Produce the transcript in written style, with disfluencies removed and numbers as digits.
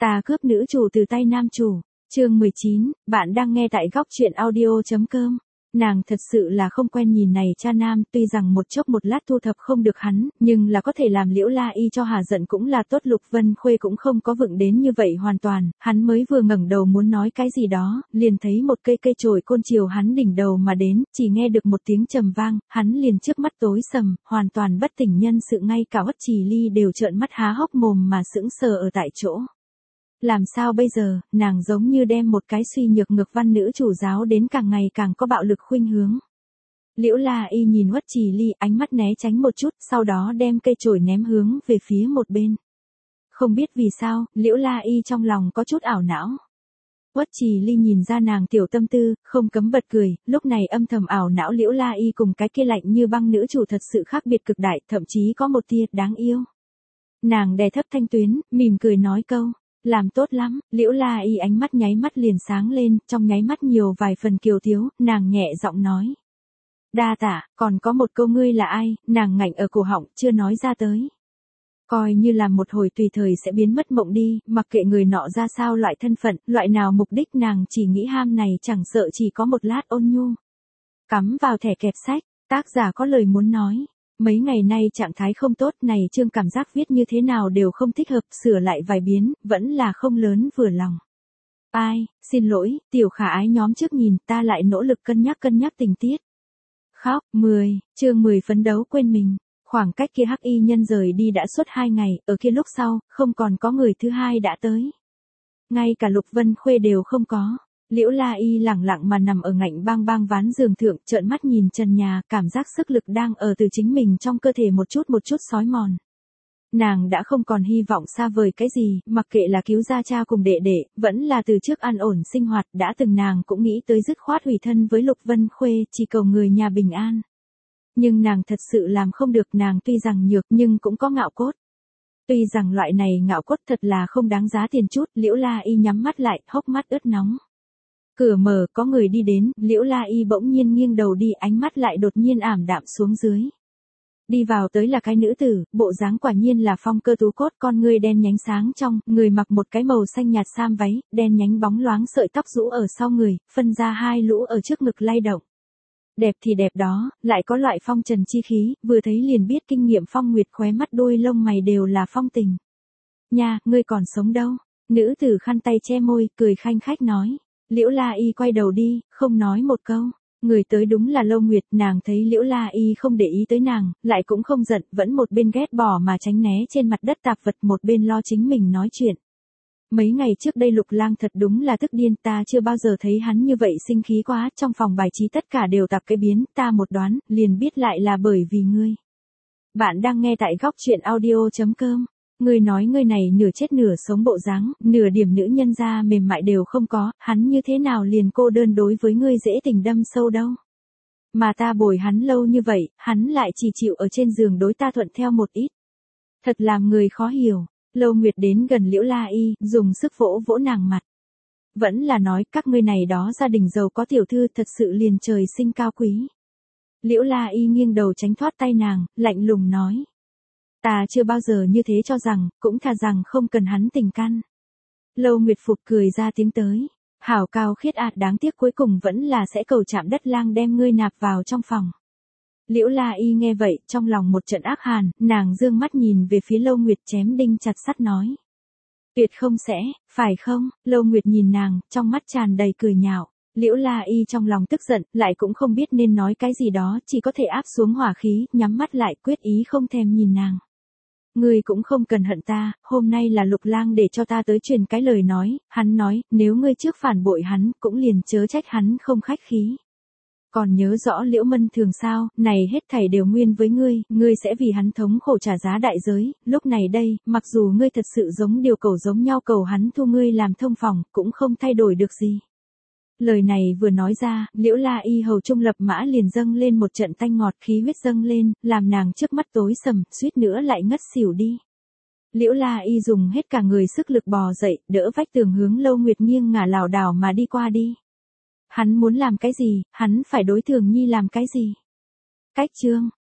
Ta cướp nữ chủ từ tay nam chủ. Chương 19, bạn đang nghe tại góc truyện audio.com. Nàng thật sự là không quen nhìn này cha nam, tuy rằng một chốc một lát thu thập không được hắn, nhưng là có thể làm Liễu La Y cho hà giận cũng là tốt. Lục Vân Khuê cũng không có vựng đến như vậy hoàn toàn, hắn mới vừa ngẩng đầu muốn nói cái gì đó, liền thấy một cây chổi côn chiều hắn đỉnh đầu mà đến, chỉ nghe được một tiếng trầm vang, hắn liền trước mắt tối sầm, hoàn toàn bất tỉnh nhân sự, ngay cả Uất Trì Ly đều trợn mắt há hốc mồm mà sững sờ ở tại chỗ. Làm sao bây giờ, nàng giống như đem một cái suy nhược ngược văn nữ chủ giáo đến càng ngày càng có bạo lực khuynh hướng. Liễu La Y nhìn Uất Trì Ly, ánh mắt né tránh một chút, sau đó đem cây chổi ném hướng về phía một bên. Không biết vì sao, Liễu La Y trong lòng có chút ảo não. Uất Trì Ly nhìn ra nàng tiểu tâm tư, không cấm bật cười, lúc này âm thầm ảo não Liễu La Y cùng cái kia lạnh như băng nữ chủ thật sự khác biệt cực đại, thậm chí có một tia đáng yêu. Nàng đè thấp thanh tuyến, mỉm cười nói câu. Làm tốt lắm. Liễu La Y ánh mắt nháy mắt liền sáng lên, trong nháy mắt nhiều vài phần kiều thiếu, nàng nhẹ giọng nói. Đa tạ, còn có một câu ngươi là ai, nàng ngạnh ở cổ họng, chưa nói ra tới. Coi như là một hồi tùy thời sẽ biến mất mộng đi, mặc kệ người nọ ra sao loại thân phận, loại nào mục đích, nàng chỉ nghĩ ham này chẳng sợ chỉ có một lát ôn nhu. Cắm vào thẻ kẹp sách, tác giả có lời muốn nói. Mấy ngày nay trạng thái không tốt này, chương cảm giác viết như thế nào đều không thích hợp, sửa lại vài biến, vẫn là không lớn vừa lòng. Ai, xin lỗi, tiểu khả ái nhóm trước nhìn, ta lại nỗ lực cân nhắc tình tiết. Khóc, chương 10 phấn đấu quên mình. Khoảng cách kia hắc y nhân rời đi đã suốt 2 ngày, ở kia lúc sau, không còn có người thứ hai đã tới. Ngay cả Lục Vân Khuê đều không có. Liễu La Y lẳng lặng mà nằm ở ngạnh bang bang ván giường thượng, trợn mắt nhìn trần nhà, cảm giác sức lực đang ở từ chính mình trong cơ thể một chút xói mòn. Nàng đã không còn hy vọng xa vời cái gì, mặc kệ là cứu gia cha cùng đệ đệ, vẫn là từ trước an ổn sinh hoạt, đã từng nàng cũng nghĩ tới dứt khoát hủy thân với Lục Vân Khuê, chỉ cầu người nhà bình an. Nhưng nàng thật sự làm không được, nàng tuy rằng nhược nhưng cũng có ngạo cốt. Tuy rằng loại này ngạo cốt thật là không đáng giá tiền chút, Liễu La Y nhắm mắt lại, hốc mắt ướt nóng. Cửa mở, có người đi đến, Liễu La Y bỗng nhiên nghiêng đầu đi, ánh mắt lại đột nhiên ảm đạm xuống dưới. Đi vào tới là cái nữ tử, bộ dáng quả nhiên là phong cơ tú cốt, con ngươi đen nhánh sáng trong, người mặc một cái màu xanh nhạt sam váy, đen nhánh bóng loáng, sợi tóc rũ ở sau người, phân ra hai lũ ở trước ngực lay động. Đẹp thì đẹp đó, lại có loại phong trần chi khí, vừa thấy liền biết kinh nghiệm phong nguyệt, khóe mắt đôi lông mày đều là phong tình. Nha, ngươi còn sống đâu? Nữ tử khăn tay che môi, cười khanh khách nói. Liễu La Y quay đầu đi, không nói một câu. Người tới đúng là Lâu Nguyệt, nàng thấy Liễu La Y không để ý tới nàng, lại cũng không giận, vẫn một bên ghét bỏ mà tránh né trên mặt đất tạp vật, một bên lo chính mình nói chuyện. Mấy ngày trước đây Lục Lang thật đúng là tức điên, ta chưa bao giờ thấy hắn như vậy sinh khí quá, trong phòng bài trí tất cả đều tạp cái biến, ta một đoán, liền biết lại là bởi vì ngươi. Bạn đang nghe tại góc truyện audio.com. Ngươi nói ngươi này nửa chết nửa sống bộ dáng, nửa điểm nữ nhân da mềm mại đều không có, hắn như thế nào liền cô đơn đối với ngươi dễ tình đâm sâu đâu. Mà ta bồi hắn lâu như vậy, hắn lại chỉ chịu ở trên giường đối ta thuận theo một ít. Thật làm người khó hiểu. Lâu Nguyệt đến gần Liễu La Y, dùng sức vỗ vỗ nàng mặt. Vẫn là nói, các ngươi này đó gia đình giàu có tiểu thư thật sự liền trời sinh cao quý. Liễu La Y nghiêng đầu tránh thoát tay nàng, lạnh lùng nói. Ta chưa bao giờ như thế cho rằng, cũng thà rằng không cần hắn tình căn. Lâu Nguyệt Phục cười ra tiếng tới. Hảo cao khiết đáng tiếc cuối cùng vẫn là sẽ cầu chạm đất lang đem ngươi nạp vào trong phòng. Liễu La Y nghe vậy, trong lòng một trận ác hàn, nàng dương mắt nhìn về phía Lâu Nguyệt, chém đinh chặt sắt nói. Tuyệt không sẽ, phải không? Lâu Nguyệt nhìn nàng, trong mắt tràn đầy cười nhạo. Liễu La Y trong lòng tức giận, lại cũng không biết nên nói cái gì đó, chỉ có thể áp xuống hỏa khí, nhắm mắt lại, quyết ý không thèm nhìn nàng. Ngươi cũng không cần hận ta, hôm nay là Lục Lang để cho ta tới truyền cái lời nói, hắn nói, nếu ngươi trước phản bội hắn, cũng liền chớ trách hắn không khách khí. Còn nhớ rõ Liễu Mân Thường sao, này hết thảy đều nguyên với ngươi sẽ vì hắn thống khổ trả giá đại giới, lúc này đây, mặc dù ngươi thật sự giống điều cầu giống nhau cầu hắn thu ngươi làm thông phòng, cũng không thay đổi được gì. Lời này vừa nói ra, Liễu La Y hầu trung lập mã liền dâng lên một trận tanh ngọt, khí huyết dâng lên, làm nàng trước mắt tối sầm, suýt nữa lại ngất xỉu đi. Liễu La Y dùng hết cả người sức lực bò dậy, đỡ vách tường hướng Lâu Nguyệt nghiêng ngả lảo đảo mà đi qua đi. Hắn muốn làm cái gì, hắn phải đối Thường Nhi làm cái gì? Cách chương,